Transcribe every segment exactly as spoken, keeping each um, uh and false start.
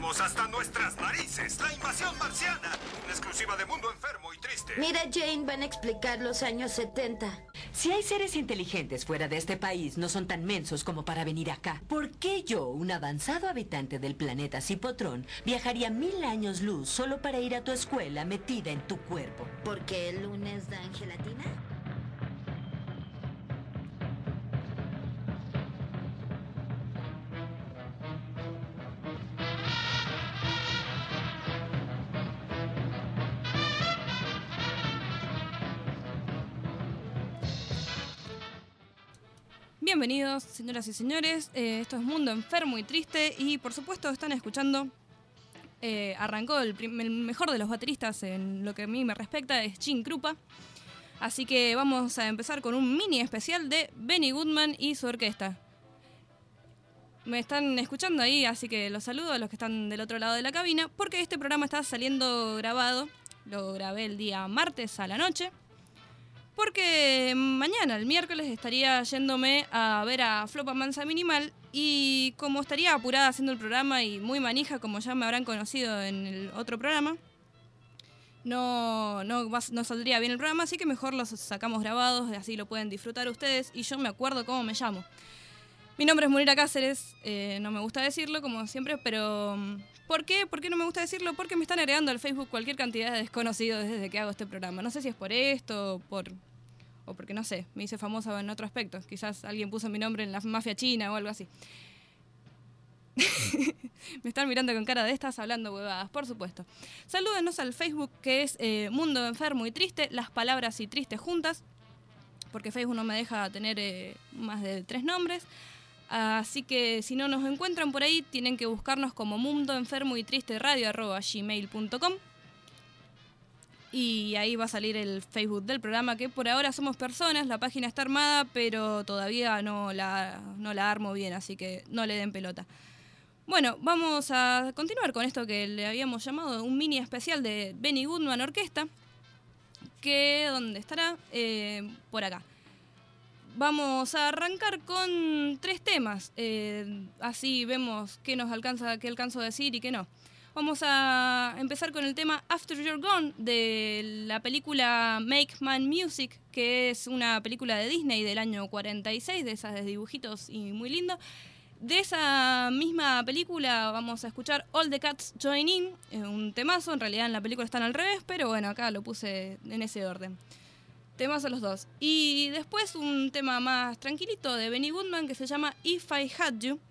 Estamos hasta nuestras narices. La invasión marciana. Una exclusiva de Mundo Enfermo y Triste. Mira, Jane, van a explicar los años setenta. Si hay seres inteligentes fuera de este país, no son tan mensos como para venir acá. ¿Por qué yo, un avanzado habitante del planeta Cipotrón, viajaría mil años luz solo para ir a tu escuela metida en tu cuerpo? ¿Por qué el lunes dan gelatina? Bienvenidos, señoras y señores. Eh, esto es Mundo Enfermo y Triste y, por supuesto, están escuchando. Eh, arrancó el, prim- el mejor de los bateristas en lo que a mí me respecta, es Gene Krupa. Así que vamos a empezar con un mini especial de Benny Goodman y su orquesta. Me están escuchando ahí, así que los saludo a los que están del otro lado de la cabina, porque este programa está saliendo grabado. Lo grabé el día martes a la noche. Porque mañana, el miércoles, estaría yéndome a ver a Flopa Mansa Minimal y como estaría apurada haciendo el programa y muy manija, como ya me habrán conocido en el otro programa, no, no, va, no saldría bien el programa, así que mejor los sacamos grabados, así lo pueden disfrutar ustedes y yo me acuerdo cómo me llamo. Mi nombre es Munira Cáceres, eh, no me gusta decirlo como siempre, pero ¿por qué? ¿Por qué no me gusta decirlo? Porque me están agregando al Facebook cualquier cantidad de desconocidos desde que hago este programa. No sé si es por esto o por... o porque, no sé, me hice famosa en otro aspecto. Quizás alguien puso mi nombre en la mafia china o algo así. Me están mirando con cara de estas hablando huevadas, por supuesto. Salúdenos al Facebook, que es eh, Mundo Enfermo y Triste, las palabras y tristes juntas, porque Facebook no me deja tener eh, más de tres nombres. Así que si no nos encuentran por ahí, tienen que buscarnos como Mundo Enfermo y Triste Radio arroba gmail punto com. Y ahí va a salir el Facebook del programa, que por ahora somos personas, la página está armada, pero todavía no la, no la armo bien, así que no le den pelota. Bueno, vamos a continuar con esto que le habíamos llamado un mini especial de Benny Goodman Orquesta, que ¿dónde estará? Eh, por acá. Vamos a arrancar con tres temas, eh, así vemos qué nos alcanza, qué alcanzo a decir y qué no. Vamos a empezar con el tema After You're Gone de la película Make Man Music, que es una película de Disney del año cuarenta y seis, de esas de dibujitos y muy lindo. De esa misma película vamos a escuchar All the Cats Join In, un temazo, en realidad en la película están al revés, pero bueno, acá lo puse en ese orden. Temazo los dos. Y después un tema más tranquilito de Benny Goodman que se llama If I Had You.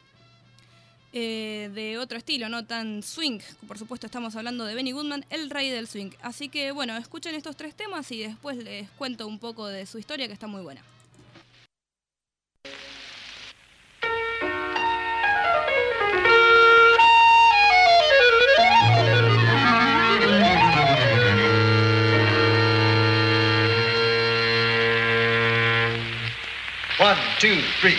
Eh, de otro estilo, no tan swing. Por supuesto estamos hablando de Benny Goodman, el rey del swing. Así que bueno, escuchen estos tres temas y después les cuento un poco de su historia, que está muy buena. One, two, three.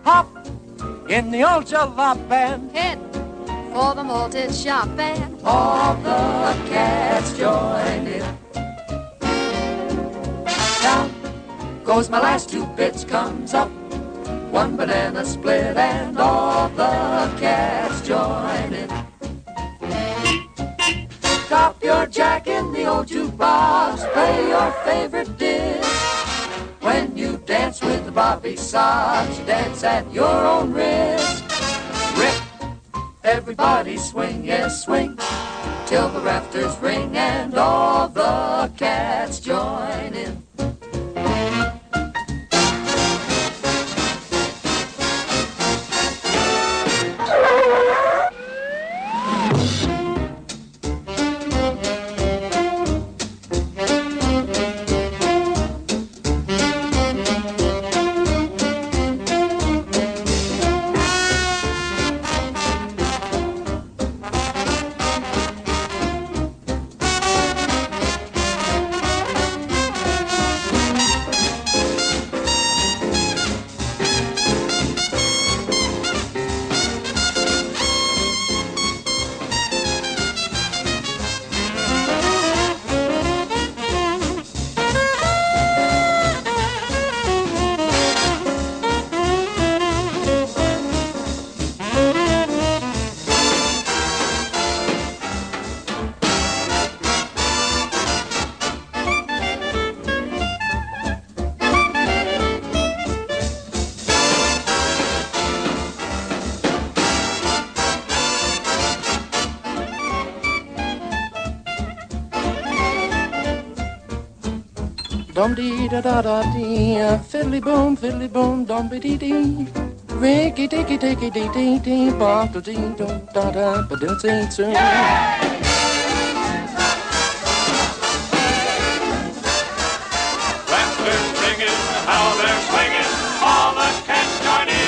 hop in the old jalopin. Head for the malted shop and all the cats join in. Down goes my last two bits, comes up one banana split and all the cats join in. Drop your jack in the old jukebox, play your favorite dish. When you dance with the Bobby Sox, you dance at your own risk. Rip, everybody swing, yes, swing, till the rafters ring and all the cats join in. Dum dee da da da dee, fiddly boom, fiddly boom, dum be dee dee, ricky dicky dicky dee dee dee, bop da dee dum da da, ba doo dee doo. Rafters ringing, how they're swinging, all the cats join in.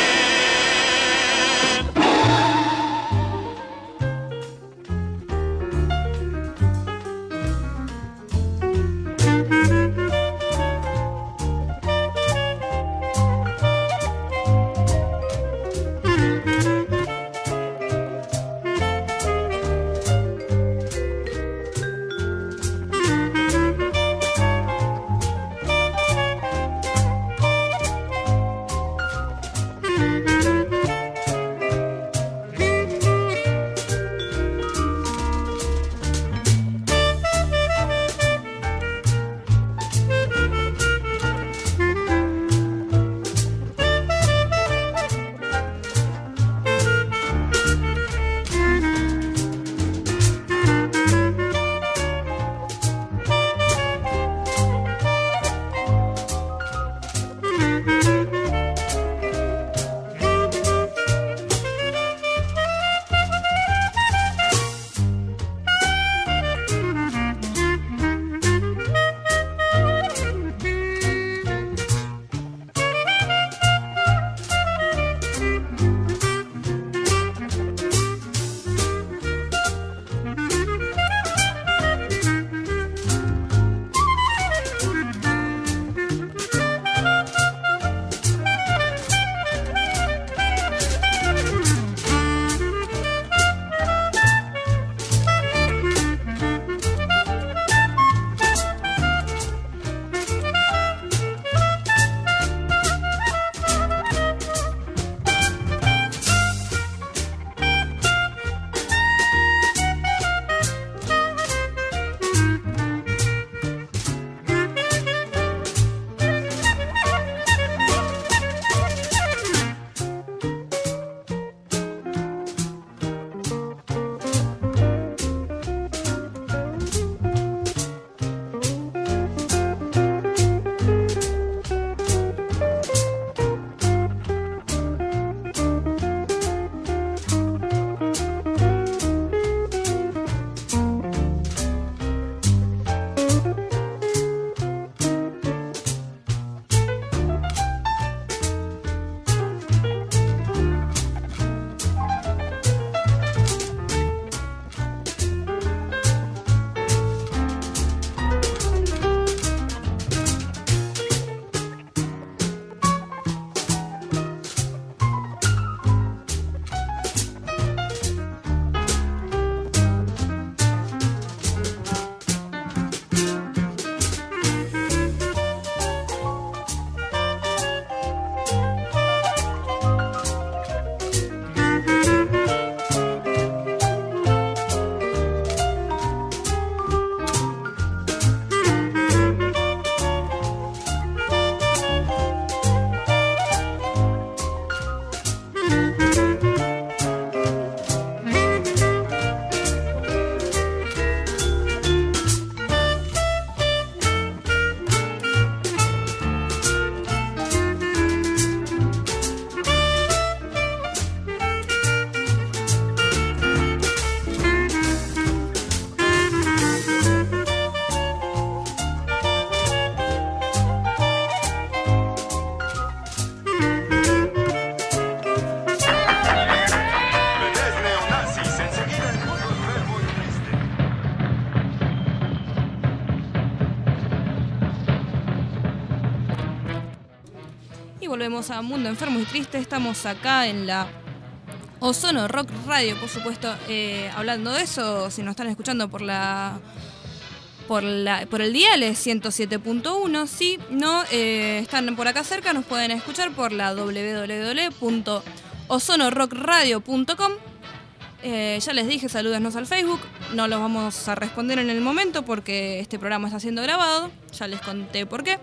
volvemos a Mundo Enfermo y Triste. Estamos acá en la Ozono Rock Radio, por supuesto, eh, hablando de eso. Si nos están escuchando por la por la por el dial es ciento siete punto uno. Si no eh, están por acá cerca, nos pueden escuchar por la doble u doble u doble u punto ozono rock radio punto com. Eh, ya les dije, salúdenos al Facebook. No los vamos a responder en el momento porque este programa está siendo grabado. Ya les conté por qué.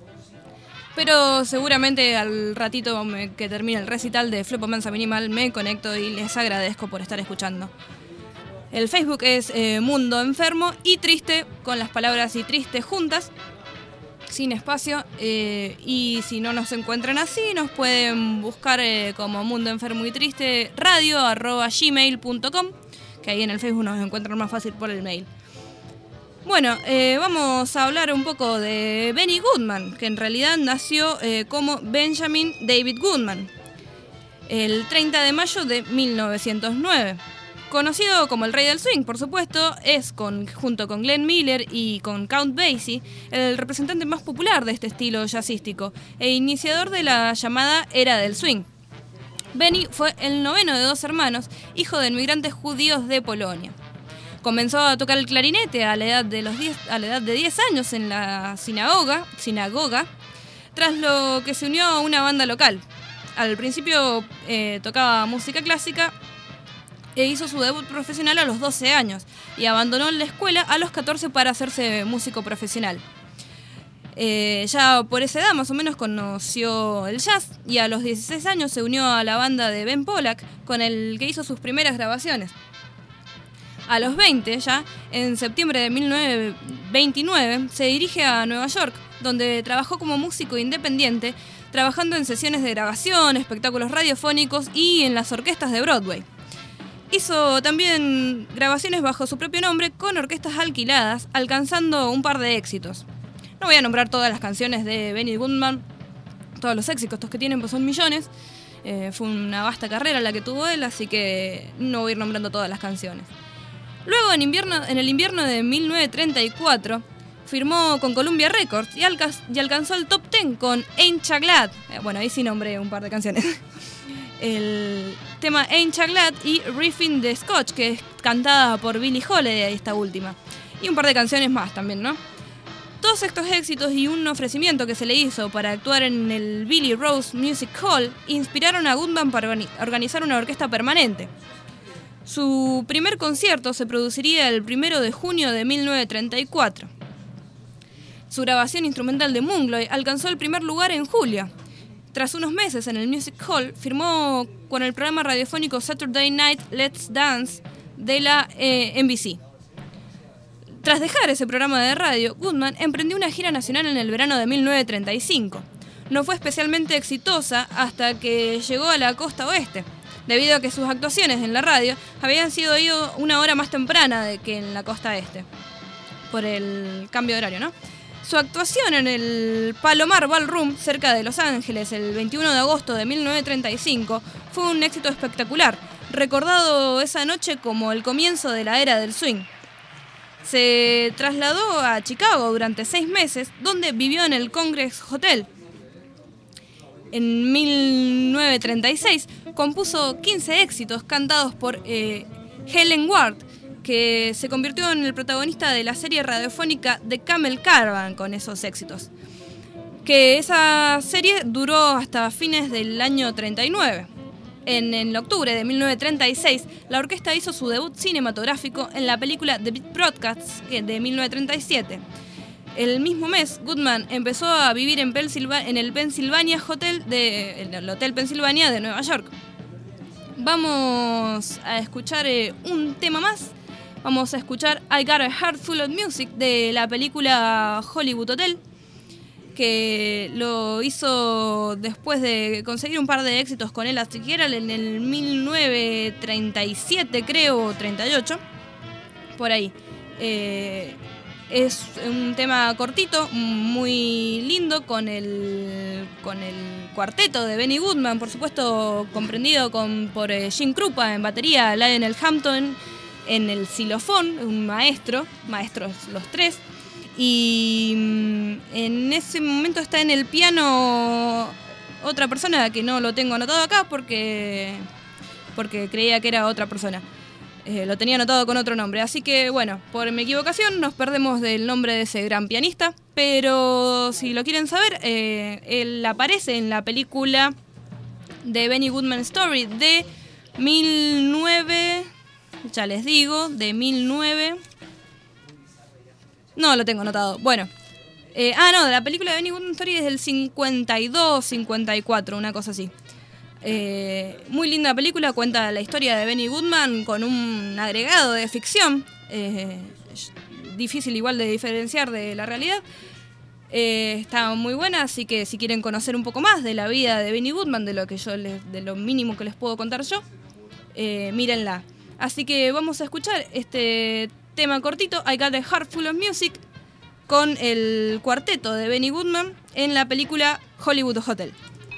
Pero seguramente al ratito que termine el recital de Flepomanza Minimal me conecto y les agradezco por estar escuchando. El Facebook es eh, Mundo Enfermo y Triste, con las palabras y triste juntas, sin espacio. Eh, y si no nos encuentran así, nos pueden buscar eh, como Mundo Enfermo y Triste radio arroba gmail punto com, que ahí en el Facebook nos encuentran más fácil por el mail. Bueno, eh, vamos a hablar un poco de Benny Goodman, que en realidad nació eh, como Benjamin David Goodman, el treinta de mayo de mil novecientos nueve. Conocido como el Rey del Swing, por supuesto, es, con, junto con Glenn Miller y con Count Basie, el representante más popular de este estilo jazzístico e iniciador de la llamada Era del Swing. Benny fue el noveno de dos hermanos, hijo de inmigrantes judíos de Polonia. Comenzó a tocar el clarinete a la edad de los diez, a la edad de diez años en la sinagoga, sinagoga, tras lo que se unió a una banda local. Al principio eh, tocaba música clásica e hizo su debut profesional a los doce años y abandonó la escuela a los catorce para hacerse músico profesional. Eh, ya por esa edad más o menos conoció el jazz y a los dieciséis años se unió a la banda de Ben Pollack, con el que hizo sus primeras grabaciones. A los veinte, ya, en septiembre de mil novecientos veintinueve, se dirige a Nueva York, donde trabajó como músico independiente, trabajando en sesiones de grabación, espectáculos radiofónicos y en las orquestas de Broadway. Hizo también grabaciones bajo su propio nombre con orquestas alquiladas, alcanzando un par de éxitos. No voy a nombrar todas las canciones de Benny Goodman, todos los éxitos que tienen, pues son millones. Eh, fue una vasta carrera la que tuvo él, así que no voy a ir nombrando todas las canciones. Luego, en, invierno, en el invierno de mil novecientos treinta y cuatro, firmó con Columbia Records y, alca- y alcanzó el top diez con Ain't Ya Glad. Eh, bueno, ahí sí nombré un par de canciones. El tema Ain't Ya Glad y Riffin' the Scotch, que es cantada por Billie Holiday, esta última. Y un par de canciones más también, ¿no? Todos estos éxitos y un ofrecimiento que se le hizo para actuar en el Billy Rose Music Hall inspiraron a Goodman para organizar una orquesta permanente. Su primer concierto se produciría el primero de junio de mil novecientos treinta y cuatro. Su grabación instrumental de Mungloy alcanzó el primer lugar en julio. Tras unos meses en el Music Hall, firmó con el programa radiofónico Saturday Night Let's Dance de la eh, N B C. Tras dejar ese programa de radio, Goodman emprendió una gira nacional en el verano de mil novecientos treinta y cinco. No fue especialmente exitosa hasta que llegó a la costa oeste, debido a que sus actuaciones en la radio habían sido ido una hora más temprana de que en la costa este, por el cambio de horario, ¿no? Su actuación en el Palomar Ballroom, cerca de Los Ángeles, el veintiuno de agosto de mil novecientos treinta y cinco, fue un éxito espectacular, recordado esa noche como el comienzo de la era del swing. Se trasladó a Chicago durante seis meses, donde vivió en el Congress Hotel. En mil novecientos treinta y seis compuso quince éxitos cantados por eh, Helen Ward, que se convirtió en el protagonista de la serie radiofónica The Camel Caravan con esos éxitos. Que esa serie duró hasta fines del año treinta y nueve. En, en octubre de mil novecientos treinta y seis, la orquesta hizo su debut cinematográfico en la película The Beat Broadcasts de mil novecientos treinta y siete. El mismo mes, Goodman empezó a vivir en, Pensilva- en el Pennsylvania Hotel de, el Hotel Pennsylvania de Nueva York. Vamos a escuchar eh, un tema más. Vamos a escuchar I Got a Heart Full of Music de la película Hollywood Hotel, que lo hizo después de conseguir un par de éxitos con Ella Fitzgerald en el mil novecientos treinta y siete, creo, o treinta y ocho, por ahí. Eh, es un tema cortito, muy lindo, con el, con el cuarteto de Benny Goodman, por supuesto, comprendido con, por eh, Jim Krupa en batería, Lionel Hampton en el xilofón, un maestro, maestros los tres. Y en ese momento está en el piano otra persona que no lo tengo anotado acá porque, porque creía que era otra persona. Eh, lo tenía anotado con otro nombre. Así que, bueno, por mi equivocación nos perdemos del nombre de ese gran pianista. Pero si lo quieren saber, eh, él aparece en la película de Benny Goodman Story de mil nueve... Ya les digo, de mil nueve... No, lo tengo anotado. Bueno. Eh, ah, no, de la película de Benny Goodman Story es del cincuenta y dos, cincuenta y cuatro, una cosa así. Eh, muy linda película, cuenta la historia de Benny Goodman con un agregado de ficción, eh, difícil igual de diferenciar de la realidad. Eh, está muy buena, así que si quieren conocer un poco más de la vida de Benny Goodman, de lo que yo les, de lo mínimo que les puedo contar yo, eh, mírenla. Así que vamos a escuchar este tema cortito, I Got a Heart Full of Music, con el cuarteto de Benny Goodman en la película Hollywood Hotel.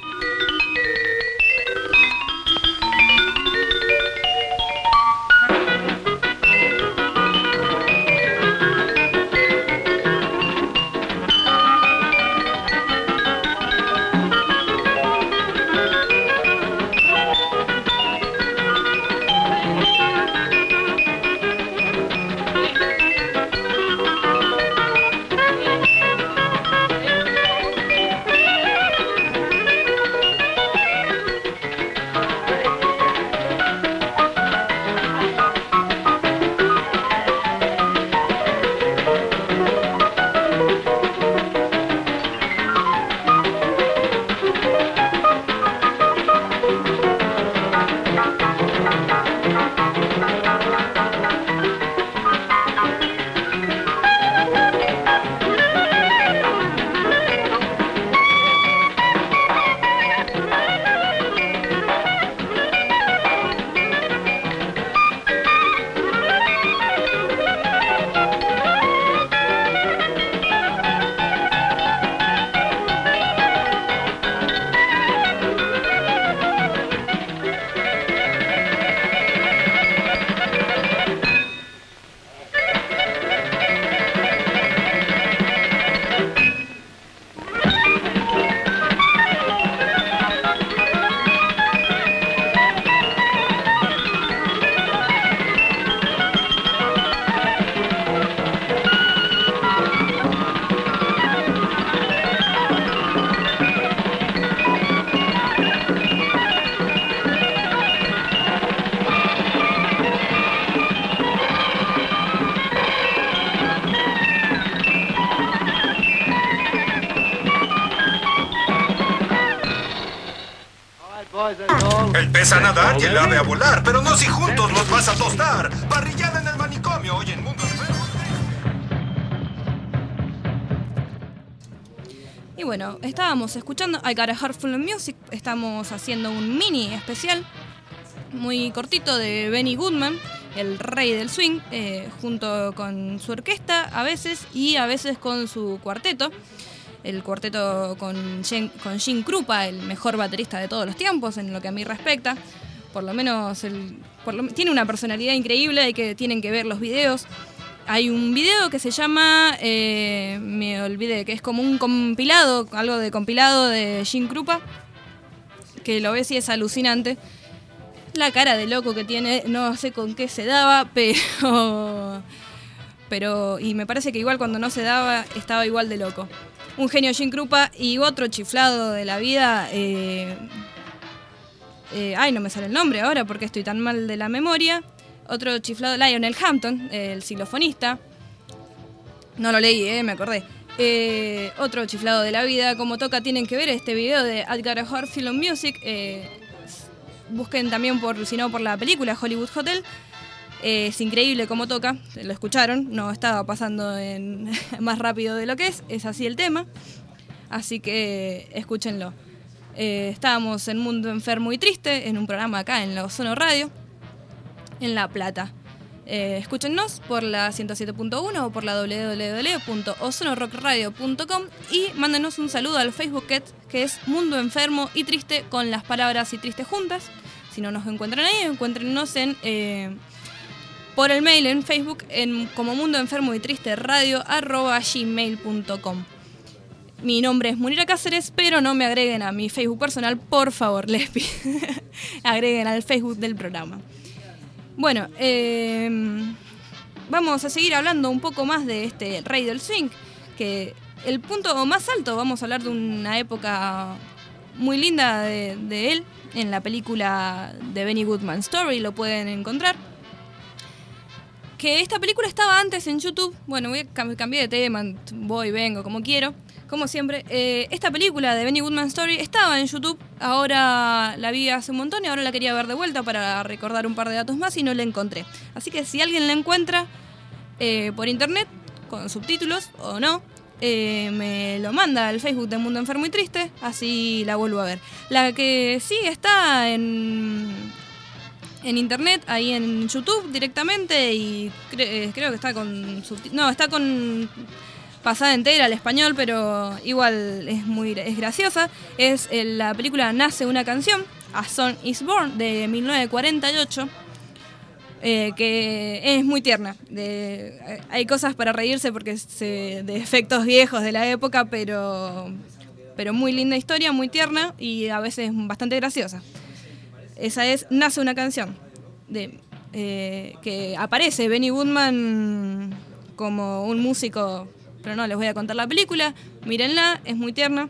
El pez a nadar y el ave a volar, pero no si juntos los vas a tostar. Parrillada en el manicomio, hoy en Mundo Enfermo. Y bueno, estábamos escuchando I Got a Heart Full of Music. Estamos haciendo un mini especial muy cortito de Benny Goodman, el rey del swing, eh, junto con su orquesta a veces y a veces con su cuarteto. El cuarteto con Gene, con Gene Krupa, el mejor baterista de todos los tiempos en lo que a mí respecta. Por lo menos el, por lo, tiene una personalidad increíble y que tienen que ver los videos. Hay un video que se llama, eh, me olvidé, que es como un compilado, algo de compilado de Gene Krupa, que lo ves y es alucinante. La cara de loco que tiene, no sé con qué se daba, pero... pero y me parece que igual cuando no se daba, estaba igual de loco. Un genio Gene Krupa y otro chiflado de la vida... Eh, eh, ay, no me sale el nombre ahora porque estoy tan mal de la memoria. Otro chiflado, Lionel Hampton, el xilofonista. No lo leí, eh, me acordé. Eh, otro chiflado de la vida, como toca, tienen que ver este video de I Got a Heart Full of Music. Eh, busquen también, por, si no, por la película Hollywood Hotel. Eh, es increíble cómo toca, lo escucharon, no estaba pasando en más rápido de lo que es, es así el tema. Así que escúchenlo. Eh, estábamos en Mundo Enfermo y Triste, en un programa acá en la Ozono Radio, en La Plata. Eh, escúchennos por la ciento siete punto uno o por la doble u doble u doble u punto ozono rock radio punto com y mándenos un saludo al Facebook que es Mundo Enfermo y Triste con las palabras y triste juntas. Si no nos encuentran ahí, encuéntrenos en eh, por el mail en Facebook en como Mundo Enfermo y Triste Radio arroba gmail punto com. Mi nombre es Munira Cáceres, pero no me agreguen a mi Facebook personal, por favor, les pido. Agreguen al Facebook del programa. Bueno, eh, vamos a seguir hablando un poco más de este Rey del Swing, que el punto más alto, vamos a hablar de una época muy linda de, de él, en la película de Benny Goodman Story, lo pueden encontrar. Que esta película estaba antes en YouTube. Bueno, voy a cam- cambiar de tema, voy, vengo, como quiero. Como siempre, eh, esta película de Benny Goodman Story estaba en YouTube. Ahora la vi hace un montón y ahora la quería ver de vuelta para recordar un par de datos más y no la encontré. Así que si alguien la encuentra eh, por internet, con subtítulos o no, eh, me lo manda al Facebook de Mundo Enfermo y Triste, así la vuelvo a ver. La que sí está en, en internet, ahí en YouTube directamente, y cre- eh, creo que está con subtítulos. No, está con pasada entera al español, pero igual es muy es graciosa. Es eh, la película Nace una canción, A Song is Born, de mil novecientos cuarenta y ocho, eh, que es muy tierna. De, eh, hay cosas para reírse porque es eh, de efectos viejos de la época, pero, pero muy linda historia, muy tierna y a veces bastante graciosa. Esa es Nace una canción, de, eh, que aparece Benny Goodman como un músico. Pero no les voy a contar la película, mírenla, es muy tierna,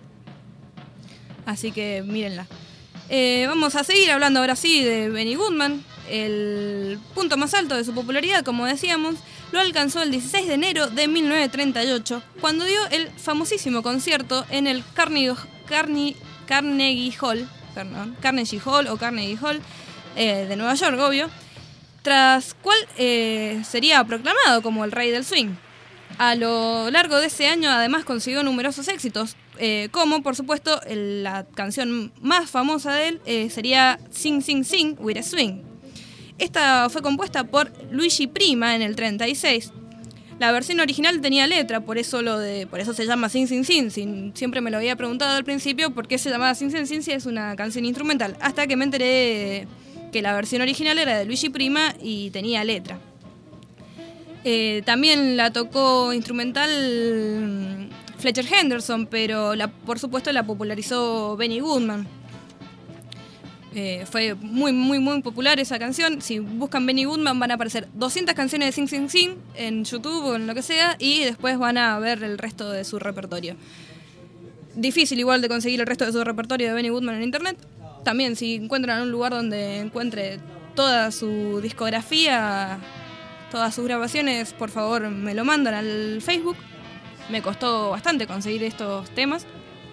así que mírenla. Eh, vamos a seguir hablando ahora sí de Benny Goodman. El punto más alto de su popularidad, como decíamos, lo alcanzó el dieciséis de enero de mil novecientos treinta y ocho, cuando dio el famosísimo concierto en el Carnegie, Carnegie, Carnegie Hall, perdón, Carnegie Hall o Carnegie Hall eh, de Nueva York, obvio, tras cual eh, sería proclamado como el rey del swing. A lo largo de ese año, además, consiguió numerosos éxitos, eh, como, por supuesto, el, la canción más famosa de él eh, sería Sing, Sing, Sing with a Swing. Esta fue compuesta por Luigi Prima en el treinta y seis. La versión original tenía letra, por eso, lo de, por eso se llama Sing, Sing, Sing. Sin, siempre me lo había preguntado al principio por qué se llamaba Sing, Sing, Sing si es una canción instrumental, hasta que me enteré que la versión original era de Luigi Prima y tenía letra. Eh, también la tocó instrumental Fletcher Henderson, pero la, por supuesto la popularizó Benny Goodman. Eh, fue muy, muy, muy popular esa canción. Si buscan Benny Goodman van a aparecer doscientas canciones de Sing Sing Sing en YouTube o en lo que sea, y después van a ver el resto de su repertorio. Difícil igual de conseguir el resto de su repertorio de Benny Goodman en internet. También si encuentran un lugar donde encuentre toda su discografía, todas sus grabaciones, por favor me lo mandan al Facebook. Me costó bastante conseguir estos temas.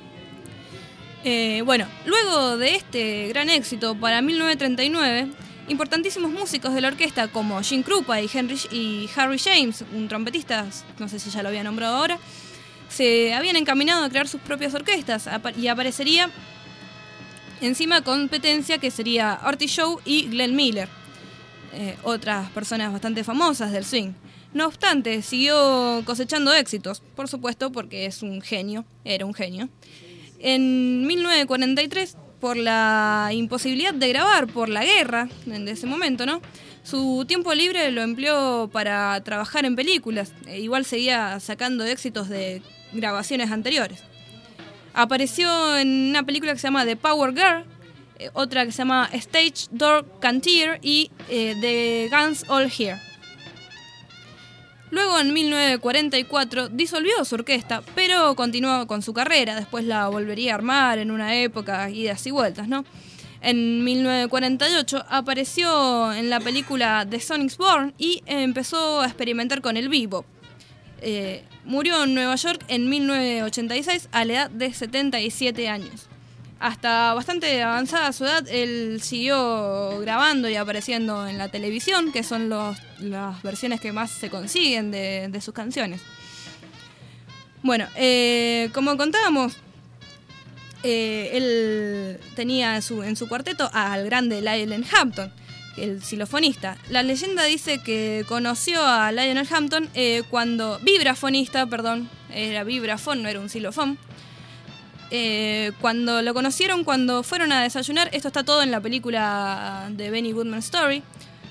Eh, bueno, luego de este gran éxito para mil novecientos treinta y nueve, importantísimos músicos de la orquesta como Gene Krupa y, Henry, y Harry James, un trompetista, no sé si ya lo había nombrado ahora, se habían encaminado a crear sus propias orquestas y aparecería encima competencia que sería Artie Shaw y Glenn Miller. Eh, otras personas bastante famosas del swing. No obstante, siguió cosechando éxitos, por supuesto, porque es un genio, era un genio. En mil novecientos cuarenta y tres, por la imposibilidad de grabar por la guerra de ese momento, ¿no?, su tiempo libre lo empleó para trabajar en películas. E igual seguía sacando éxitos de grabaciones anteriores. Apareció en una película que se llama The Power Girl, otra que se llama Stage Door Cantier y eh, The Guns All Here. Luego, en mil novecientos cuarenta y cuatro, disolvió su orquesta, pero continuó con su carrera. Después la volvería a armar en una época, idas y vueltas, ¿no? En mil novecientos cuarenta y ocho apareció en la película The Song is Born y empezó a experimentar con el bebop. Eh, murió en Nueva York en mil novecientos ochenta y seis a la edad de setenta y siete años. Hasta bastante avanzada su edad, él siguió grabando y apareciendo en la televisión, que son los, las versiones que más se consiguen de, de sus canciones. Bueno, eh, como contábamos, eh, él tenía su, en su cuarteto al grande Lionel Hampton, el xilofonista. La leyenda dice que conoció a Lionel Hampton eh, cuando... Vibrafonista, perdón, era vibrafón, no era un xilofón. Eh, cuando lo conocieron, cuando fueron a desayunar, esto está todo en la película de Benny Goodman Story,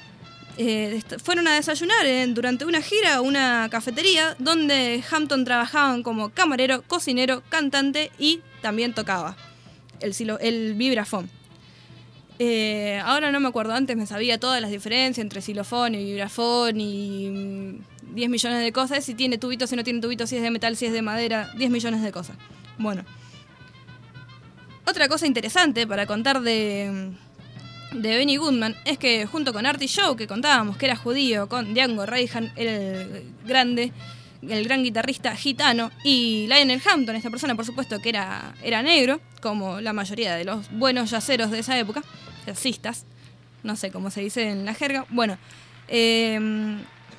eh, fueron a desayunar en, durante una gira a una cafetería donde Hampton trabajaban como camarero, cocinero, cantante y también tocaba el, silo, el vibrafón. Eh, ahora no me acuerdo, antes me sabía todas las diferencias entre xilofón y vibrafón y mmm, diez millones de cosas, si tiene tubitos, si no tiene tubitos, si es de metal, si es de madera, diez millones de cosas. Bueno. Otra cosa interesante para contar de, de Benny Goodman es que junto con Artie Shaw, que contábamos que era judío, con Django Reinhardt, el grande, el gran guitarrista gitano, y Lionel Hampton, esta persona por supuesto que era, era negro, como la mayoría de los buenos yaceros de esa época, jazzistas, no sé cómo se dice en la jerga, bueno, eh,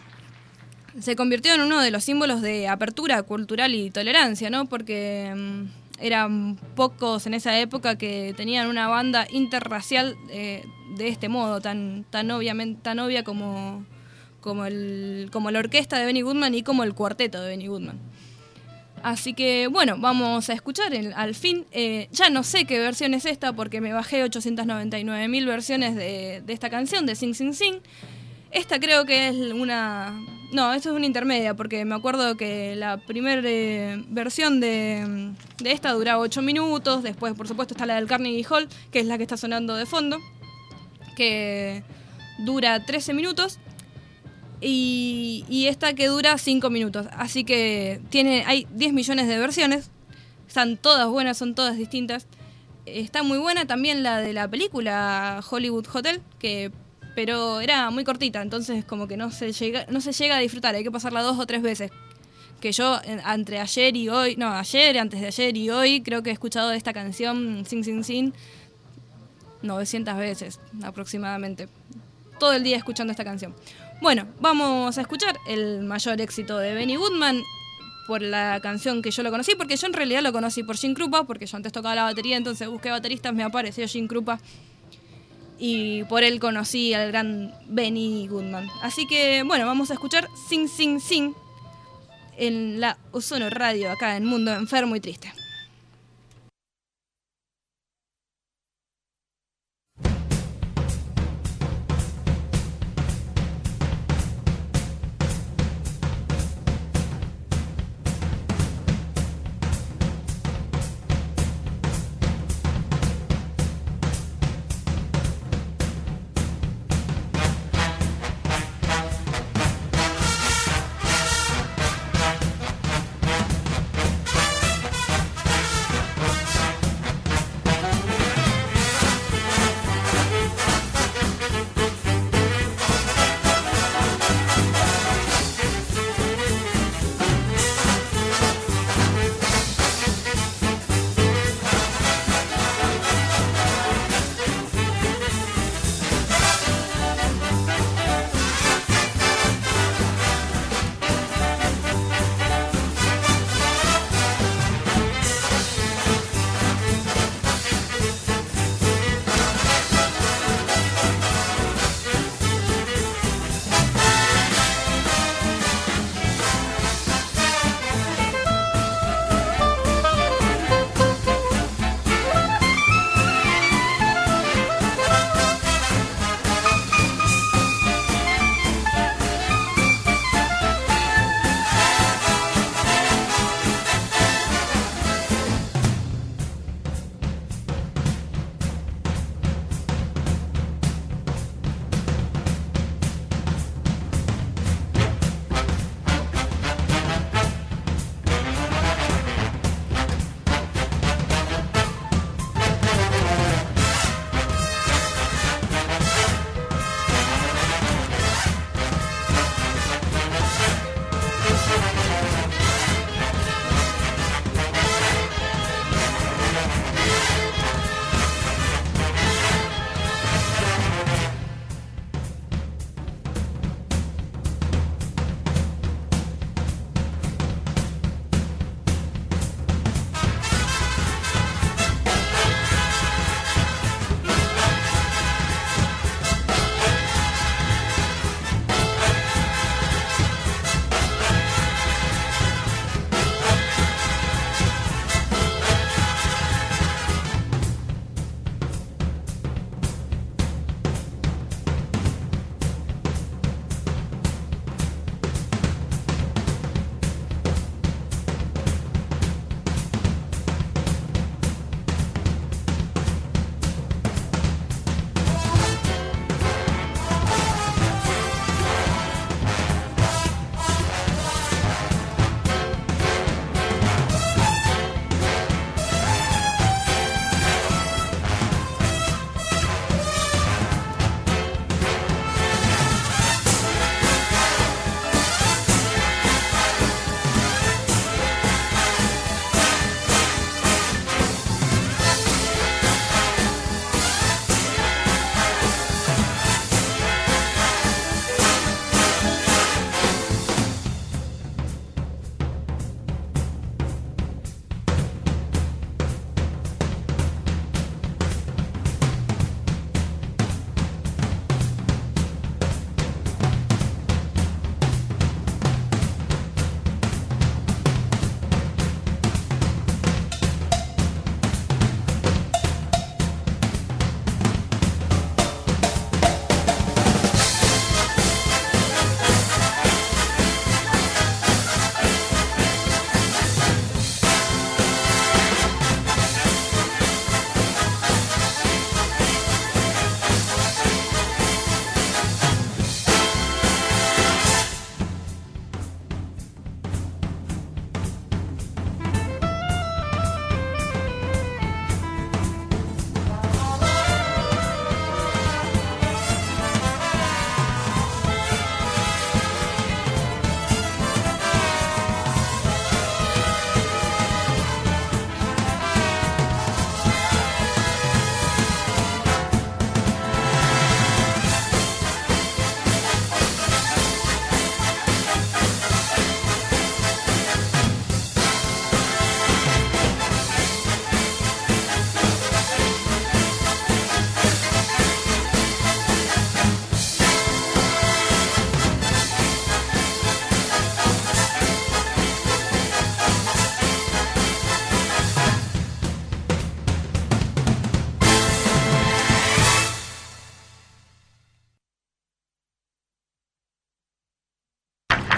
se convirtió en uno de los símbolos de apertura cultural y tolerancia, ¿no? Porque eh, eran pocos en esa época que tenían una banda interracial eh, de este modo, tan, tan, obviamente, tan obvia como, como, el, como la orquesta de Benny Goodman y como el cuarteto de Benny Goodman. Así que, bueno, vamos a escuchar el, al fin. Eh, ya no sé qué versión es esta porque me bajé ochocientas noventa y nueve mil versiones de, de esta canción, de Sing Sing Sing. Esta creo que es una... No, esto es una intermedia porque me acuerdo que la primera eh, versión de, de esta duraba ocho minutos. Después, por supuesto, está la del Carnegie Hall, que es la que está sonando de fondo, que dura trece minutos. Y, y esta que dura cinco minutos. Así que tiene, hay diez millones de versiones. Están todas buenas, son todas distintas. Está muy buena también la de la película Hollywood Hotel, que, pero era muy cortita, entonces como que no se llega, no se llega a disfrutar. Hay que pasarla dos o tres veces. Que yo entre ayer y hoy, no, ayer, antes de ayer y hoy, creo que he escuchado de esta canción Sing Sing Sing novecientas veces aproximadamente. Todo el día escuchando esta canción. Bueno, vamos a escuchar el mayor éxito de Benny Goodman por la canción que yo lo conocí, porque yo en realidad lo conocí por Gene Krupa, porque yo antes tocaba la batería, entonces busqué bateristas, me apareció Gene Krupa y por él conocí al gran Benny Goodman. Así que, bueno, vamos a escuchar Sing Sing Sing en la Ozono Radio, acá en Mundo Enfermo y Triste.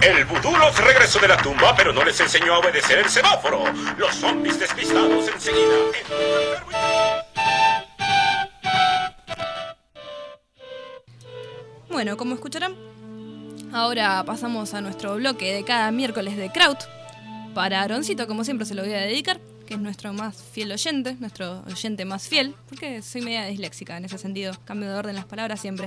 El vudú los regresó de la tumba, pero no les enseñó a obedecer el semáforo. Los zombies despistados enseguida. Bueno, como escucharán, ahora pasamos a nuestro bloque de cada miércoles de Kraut. Para Aaroncito, como siempre, se lo voy a dedicar, que es nuestro más fiel oyente, nuestro oyente más fiel, porque soy media disléxica en ese sentido, cambio de orden las palabras siempre.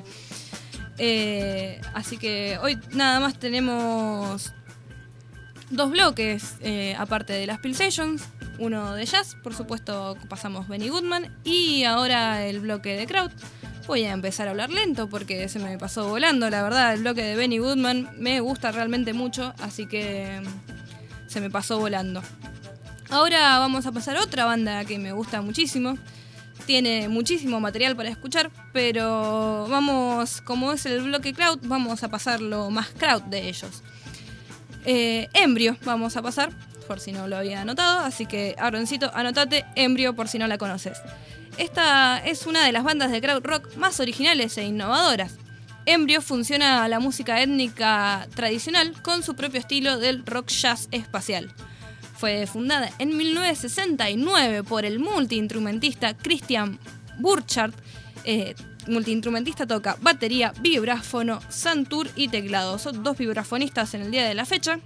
Eh, así que hoy nada más tenemos dos bloques, eh, aparte de las Pill Sessions, uno de jazz, por supuesto pasamos Benny Goodman, y ahora el bloque de Kraut. Voy a empezar a hablar lento porque se me pasó volando, la verdad, el bloque de Benny Goodman me gusta realmente mucho, así que se me pasó volando. Ahora vamos a pasar a otra banda que me gusta muchísimo. Tiene muchísimo material para escuchar, pero vamos, como es el bloque Kraut, vamos a pasar lo más Kraut de ellos. Eh, Embryo vamos a pasar, por si no lo había anotado, así que Aaroncito, anotate Embryo por si no la conoces. Esta es una de las bandas de Kraut rock más originales e innovadoras. Embryo funciona a la música étnica tradicional con su propio estilo del rock jazz espacial. Fue fundada en mil novecientos sesenta y nueve por el multiinstrumentista Christian Burchard. Eh, multiinstrumentista toca batería, vibráfono, santur y teclado. Son dos vibrafonistas en el día de la fecha.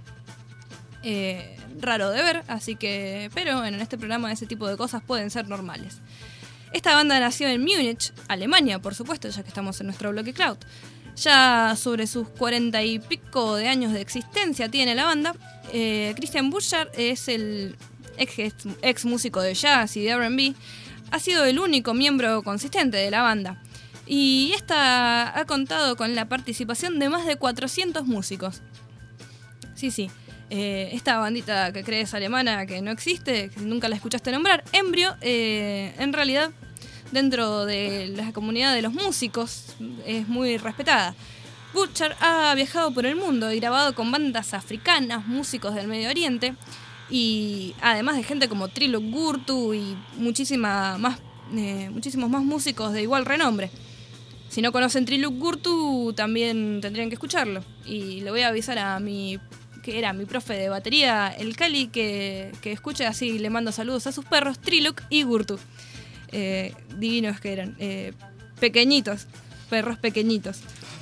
Eh, raro de ver, así que... pero en este programa ese tipo de cosas pueden ser normales. Esta banda nació en Múnich, Alemania, por supuesto, ya que estamos en nuestro bloque Kraut. Ya sobre sus cuarenta y pico de años de existencia tiene la banda. Eh, Christian Burchard es el ex, ex músico de jazz y de R and B. Ha sido el único miembro consistente de la banda. Y esta ha contado con la participación de más de cuatrocientos músicos. Sí, sí. Eh, esta bandita que crees alemana que no existe, que nunca la escuchaste nombrar, Embryo, eh, en realidad dentro de la comunidad de los músicos es muy respetada. Burchard ha viajado por el mundo y grabado con bandas africanas, músicos del Medio Oriente, y además de gente como Triluk Gurtu y muchísima más, eh, muchísimos más músicos de igual renombre. Si no conocen Triluk Gurtu, también tendrían que escucharlo. Y le voy a avisar a mi... que era mi profe de batería, el Cali, que, que escuche, así le mando saludos a sus perros, Triluk y Gurtu. Eh, divinos que eran, eh, pequeñitos, perros pequeñitos.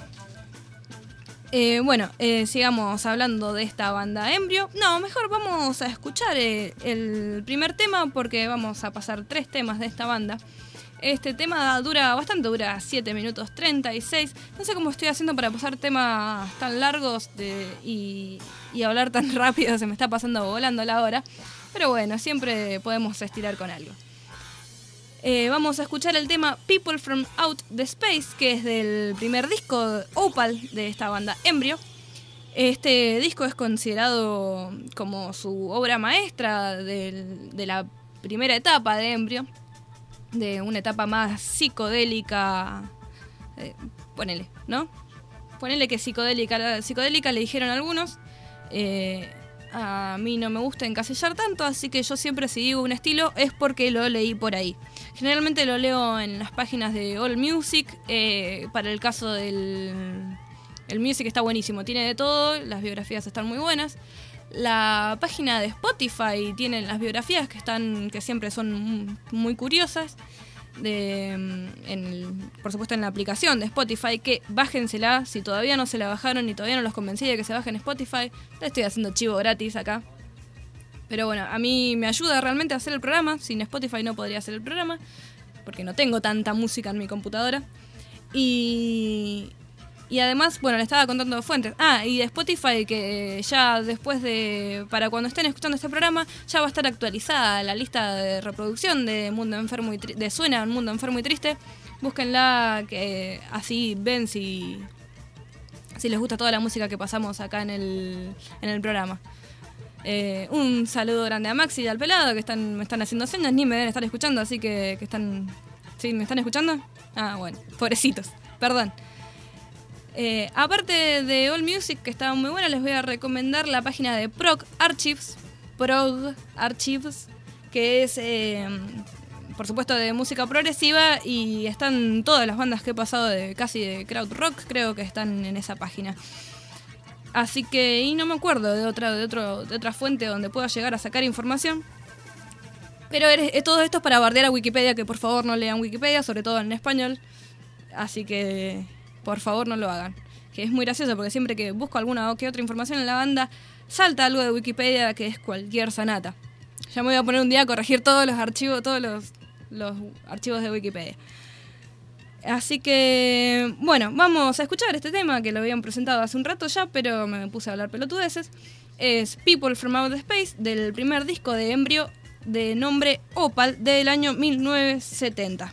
Eh, bueno, eh, sigamos hablando de esta banda Embryo. No, mejor vamos a escuchar eh, el primer tema porque vamos a pasar tres temas de esta banda. Este tema dura bastante, dura siete minutos treinta y seis. No sé cómo estoy haciendo para pasar temas tan largos de, y, y hablar tan rápido, se me está pasando volando la hora. Pero bueno, siempre podemos estirar con algo. Eh, vamos a escuchar el tema People from Out the Space, que es del primer disco Opal de esta banda Embryo. Este disco es considerado como su obra maestra del, de la primera etapa de Embryo, de una etapa más psicodélica, eh, ponele, ¿no? Ponele que psicodélica, psicodélica le dijeron algunos. Eh, a mí no me gusta encasillar tanto, así que yo siempre si digo un estilo es porque lo leí por ahí. Generalmente lo leo en las páginas de All Music. Eh, para el caso del el Music está buenísimo, tiene de todo, las biografías están muy buenas. La página de Spotify tiene las biografías que están que siempre son muy curiosas. De, en el, por supuesto en la aplicación de Spotify, que bájensela si todavía no se la bajaron y todavía no los convencí de que se bajen Spotify. Le estoy haciendo chivo gratis acá, pero bueno, a mí me ayuda realmente a hacer el programa. Sin Spotify no podría hacer el programa porque no tengo tanta música en mi computadora. Y Y además, bueno, le estaba contando de fuentes. Ah, y de Spotify, que ya después de... para cuando estén escuchando este programa, ya va a estar actualizada la lista de reproducción de Mundo Enfermo y Tri- de Suena un Mundo Enfermo y Triste. Búsquenla, que así ven si, si les gusta toda la música que pasamos acá en el, en el programa. Eh, un saludo grande a Maxi y al Pelado, que están me están haciendo señas, ni me deben estar escuchando, así que, que están... ¿Sí? ¿Me están escuchando? Ah, bueno, pobrecitos, perdón. Eh, aparte de All Music, que está muy buena, les voy a recomendar la página de Prog Archives, Prog Archives, que es, eh, por supuesto, de música progresiva, y están todas las bandas que he pasado de casi de crowd rock, creo que están en esa página. Así que, y no me acuerdo de otra, de otro, de otra fuente donde pueda llegar a sacar información. Pero eres, todo esto es para bardear a Wikipedia, que por favor no lean Wikipedia, sobre todo en español. Así que, por favor, no lo hagan. Que es muy gracioso, porque siempre que busco alguna o que otra información en la banda, salta algo de Wikipedia que es cualquier sanata. Ya me voy a poner un día a corregir todos los archivos, todos los, los archivos de Wikipedia. Así que, bueno, vamos a escuchar este tema que lo habían presentado hace un rato ya, pero me puse a hablar pelotudeces. Es People from Outer Space, del primer disco de Embryo, de nombre Opal, del año mil novecientos setenta.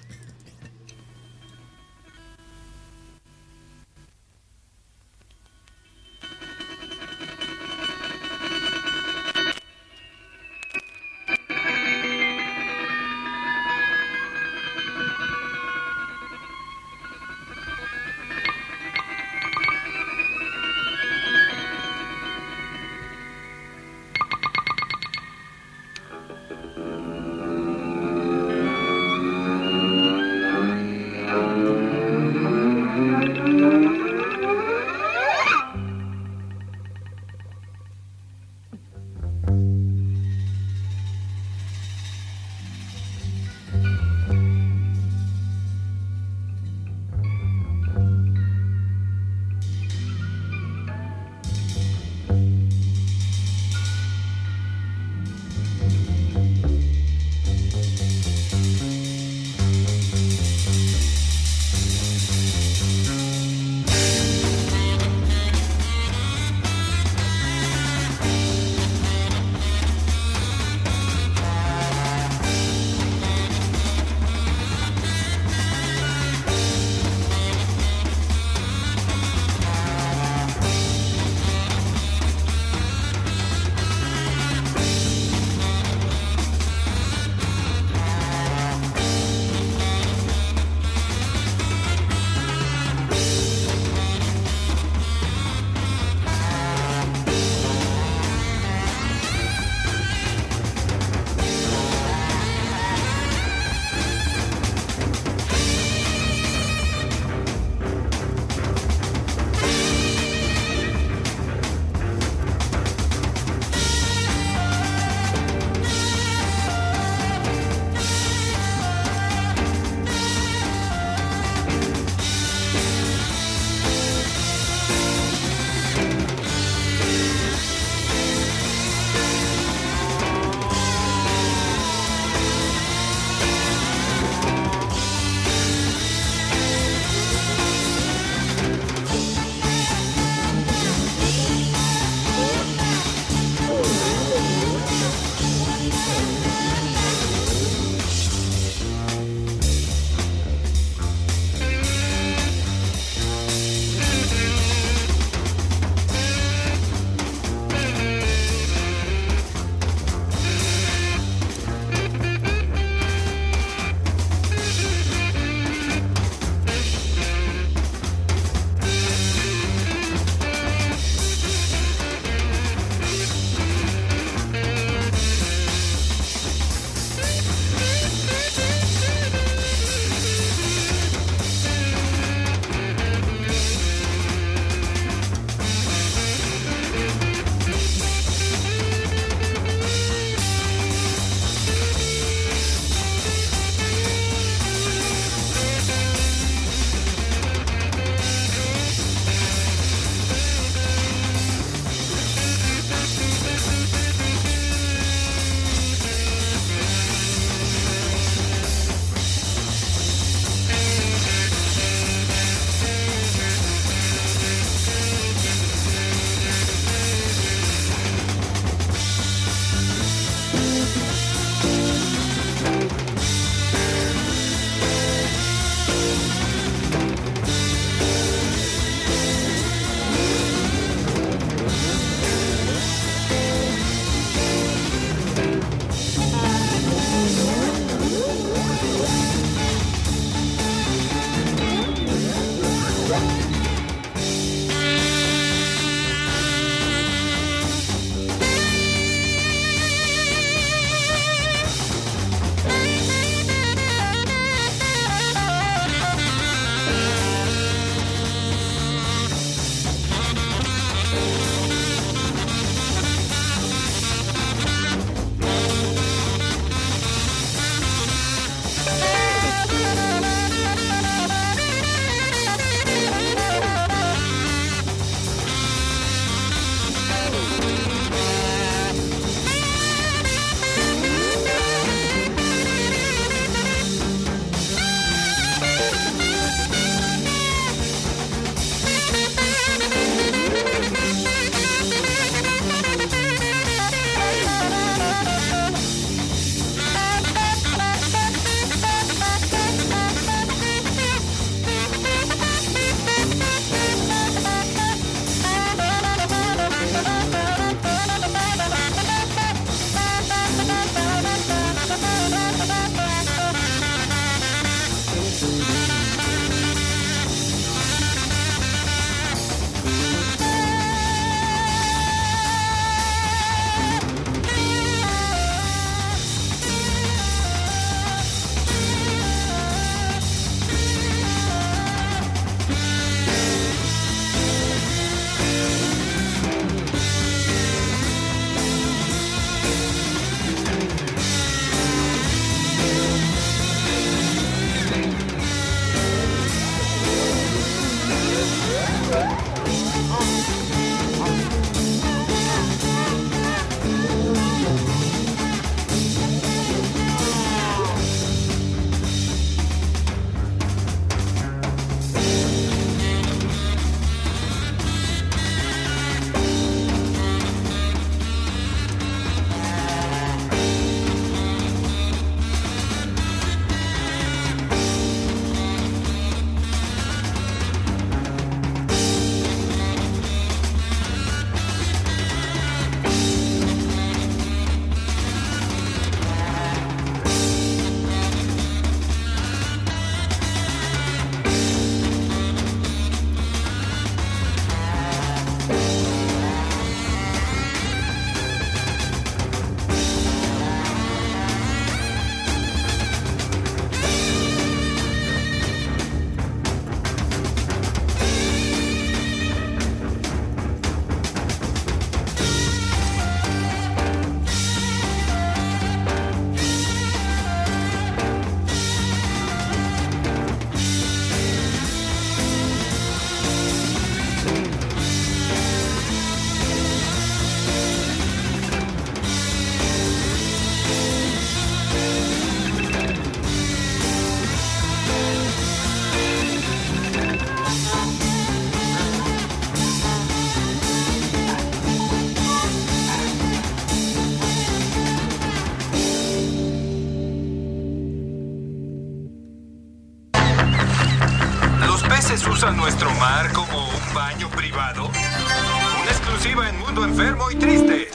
veces usan nuestro mar como un baño privado? Una exclusiva en Mundo Enfermo y Triste.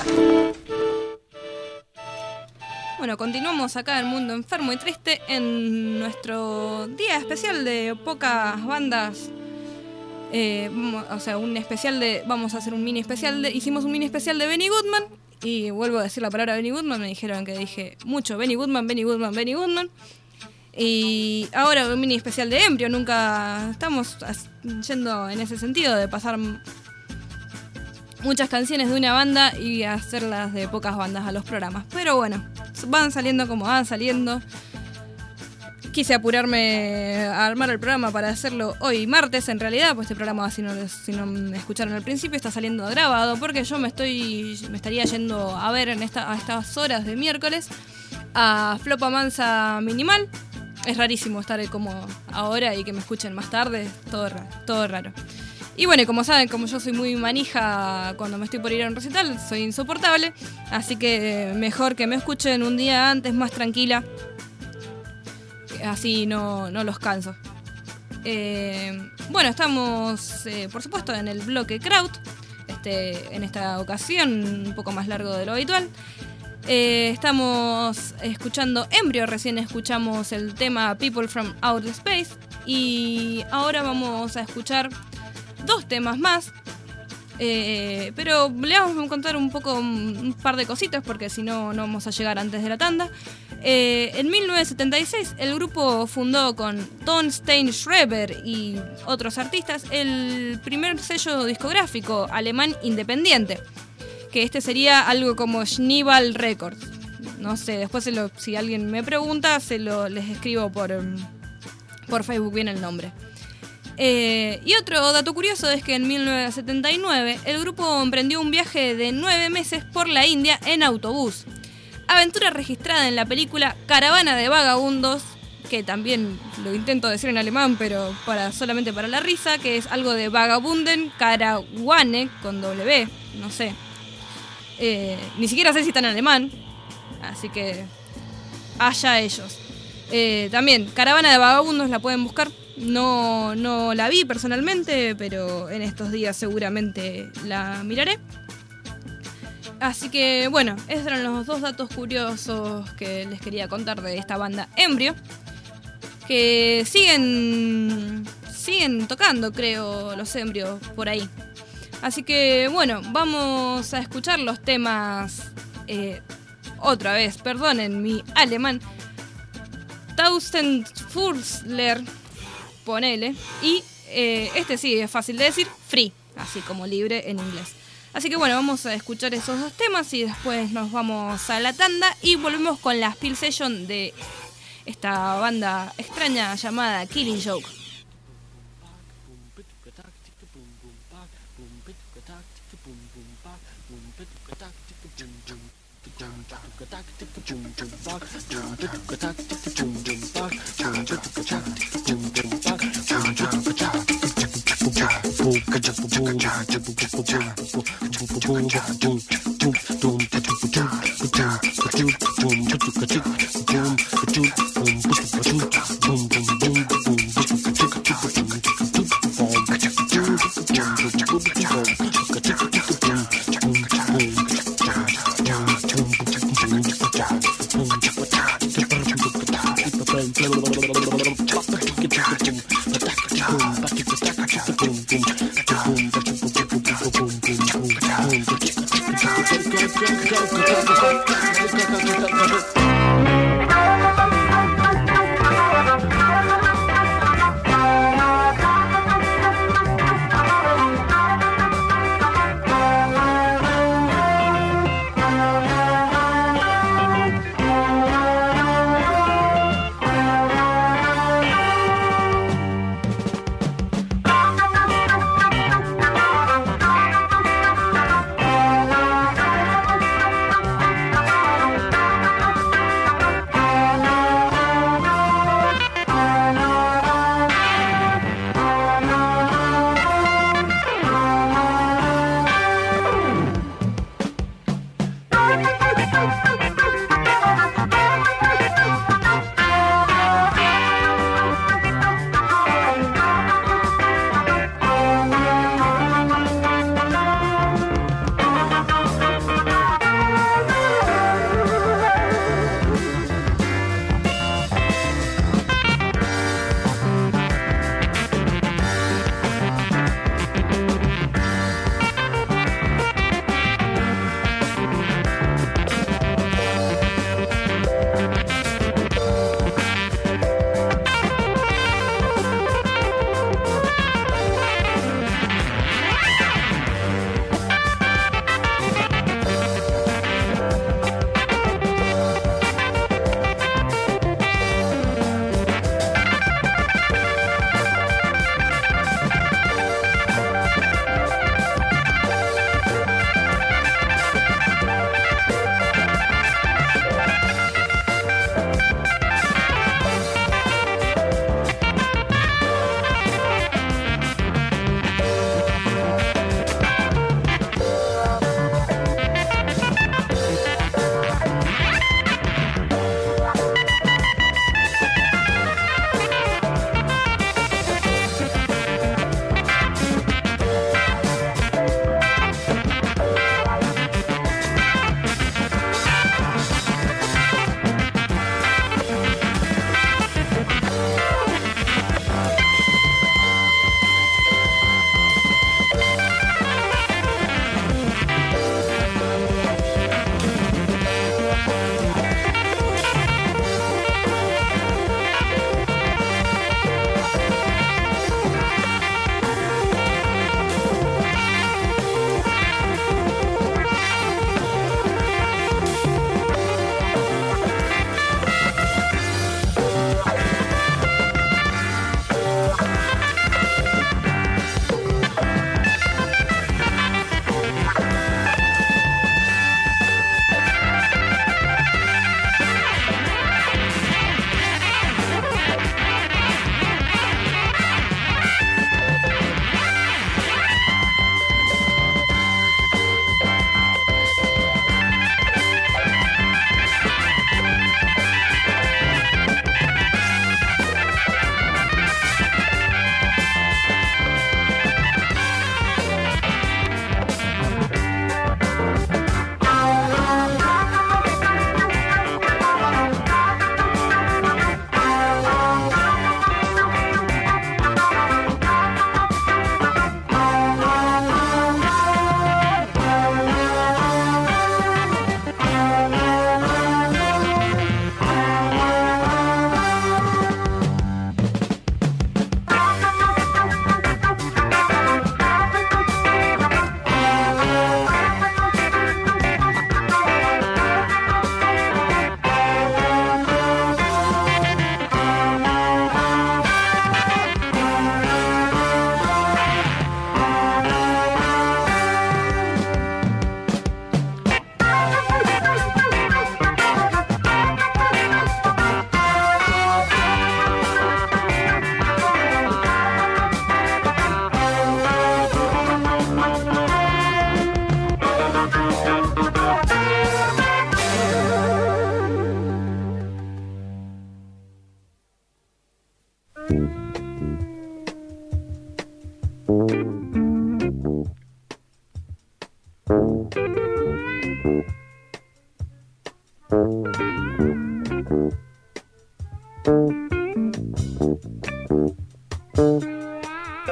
Bueno, continuamos acá en Mundo Enfermo y Triste en nuestro día especial de pocas bandas. Eh, o sea, un especial de... Vamos a hacer un mini especial de... Hicimos un mini especial de Benny Goodman. Y vuelvo a decir la palabra Benny Goodman. Me dijeron que dije mucho Benny Goodman, Benny Goodman, Benny Goodman. Y ahora un mini especial de Embryo. Nunca estamos yendo en ese sentido de pasar muchas canciones de una banda y hacerlas de pocas bandas a los programas. Pero bueno, van saliendo como van saliendo. Quise apurarme a armar el programa para hacerlo hoy martes, en realidad, pues este programa, si no, si no me escucharon al principio, está saliendo grabado, porque yo me estoy me estaría yendo a ver en esta, a estas horas de miércoles a Flopa Mansa Minimal. Es rarísimo estar como ahora y que me escuchen más tarde, todo raro, todo raro. Y bueno, como saben, como yo soy muy manija cuando me estoy por ir a un recital, soy insoportable, así que mejor que me escuchen un día antes, más tranquila. Así no, no los canso. Eh, bueno, estamos, eh, por supuesto, en el bloque Crowd. Este, en esta ocasión, un poco más largo de lo habitual. Eh, estamos escuchando Embryo. Recién escuchamos el tema People from Outer Space. Y ahora vamos a escuchar dos temas más. Eh, pero le vamos a contar un poco, un par de cositas, porque si no, no vamos a llegar antes de la tanda. Eh, en mil novecientos setenta y seis el grupo fundó con Ton Stein Schreiber y otros artistas el primer sello discográfico alemán independiente, que este sería algo como Schneeball Records. No sé, después se lo, si alguien me pregunta, se lo les escribo por, por Facebook bien el nombre. Eh, y otro dato curioso es que en mil novecientos setenta y nueve el grupo emprendió un viaje de nueve meses por la India en autobús. Aventura registrada en la película Caravana de Vagabundos, que también lo intento decir en alemán, pero para solamente para la risa, que es algo de Vagabunden, Karawane, con W, no sé. Eh, ni siquiera sé si está en alemán, así que allá ellos. Eh, también, Caravana de Vagabundos la pueden buscar. No, no la vi personalmente, pero en estos días seguramente la miraré. Así que bueno, esos eran los dos datos curiosos que les quería contar de esta banda Embryo, que siguen siguen tocando, creo, los Embryo por ahí. Así que bueno, vamos a escuchar los temas eh, otra vez, perdonen mi alemán, Tausendfüßler, ponele, y eh, este sí es fácil de decir, Free, así como libre en inglés. Así que bueno, vamos a escuchar esos dos temas y después nos vamos a la tanda y volvemos con la Spill Session de esta banda extraña llamada Killing Joke.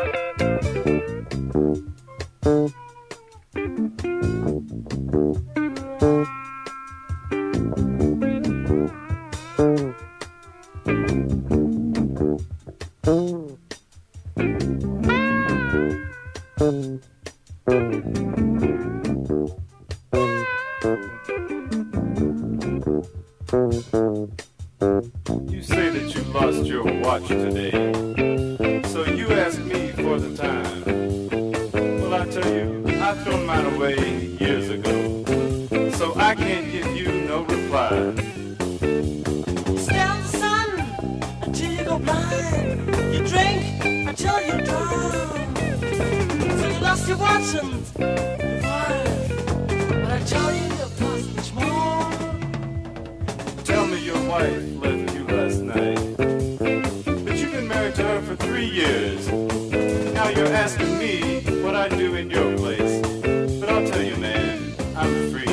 You say that you lost your watch today, so you ask me for the time. Well, I tell you, I thrown mine away years ago, so I can't give you no reply. Stare at the sun until you go blind. You drink until you drown. So you lost your watch and but I tell you, you've lost much more. Tell me your wife left you last night, but you've been married to her for three years. Now you're asking me what I do in your place, but I'll tell you, man, I'm free.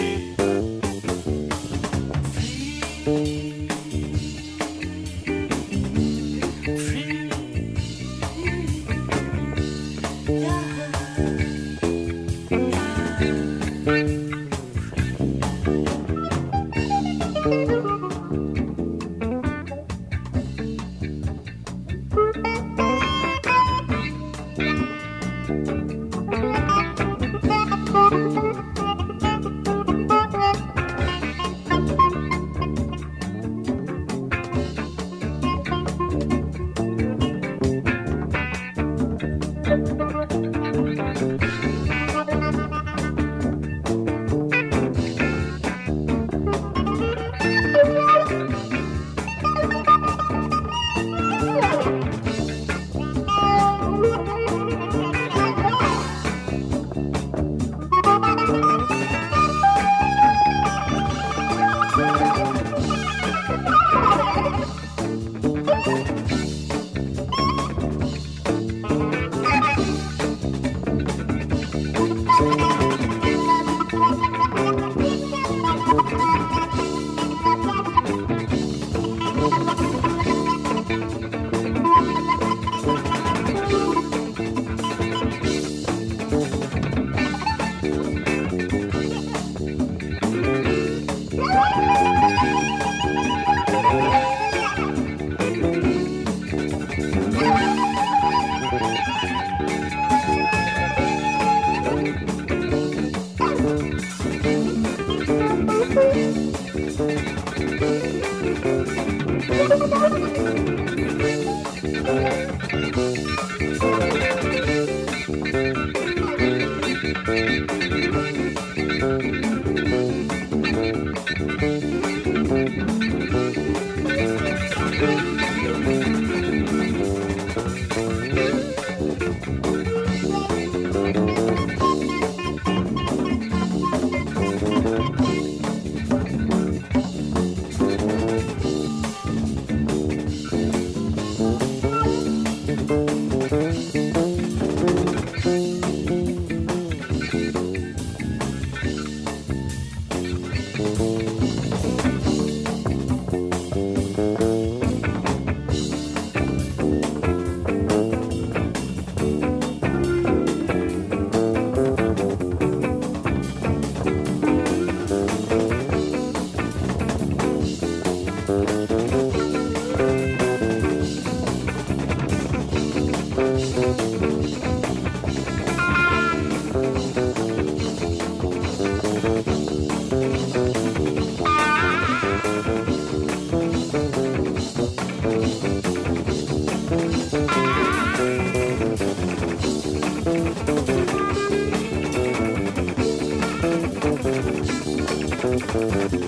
Thank you.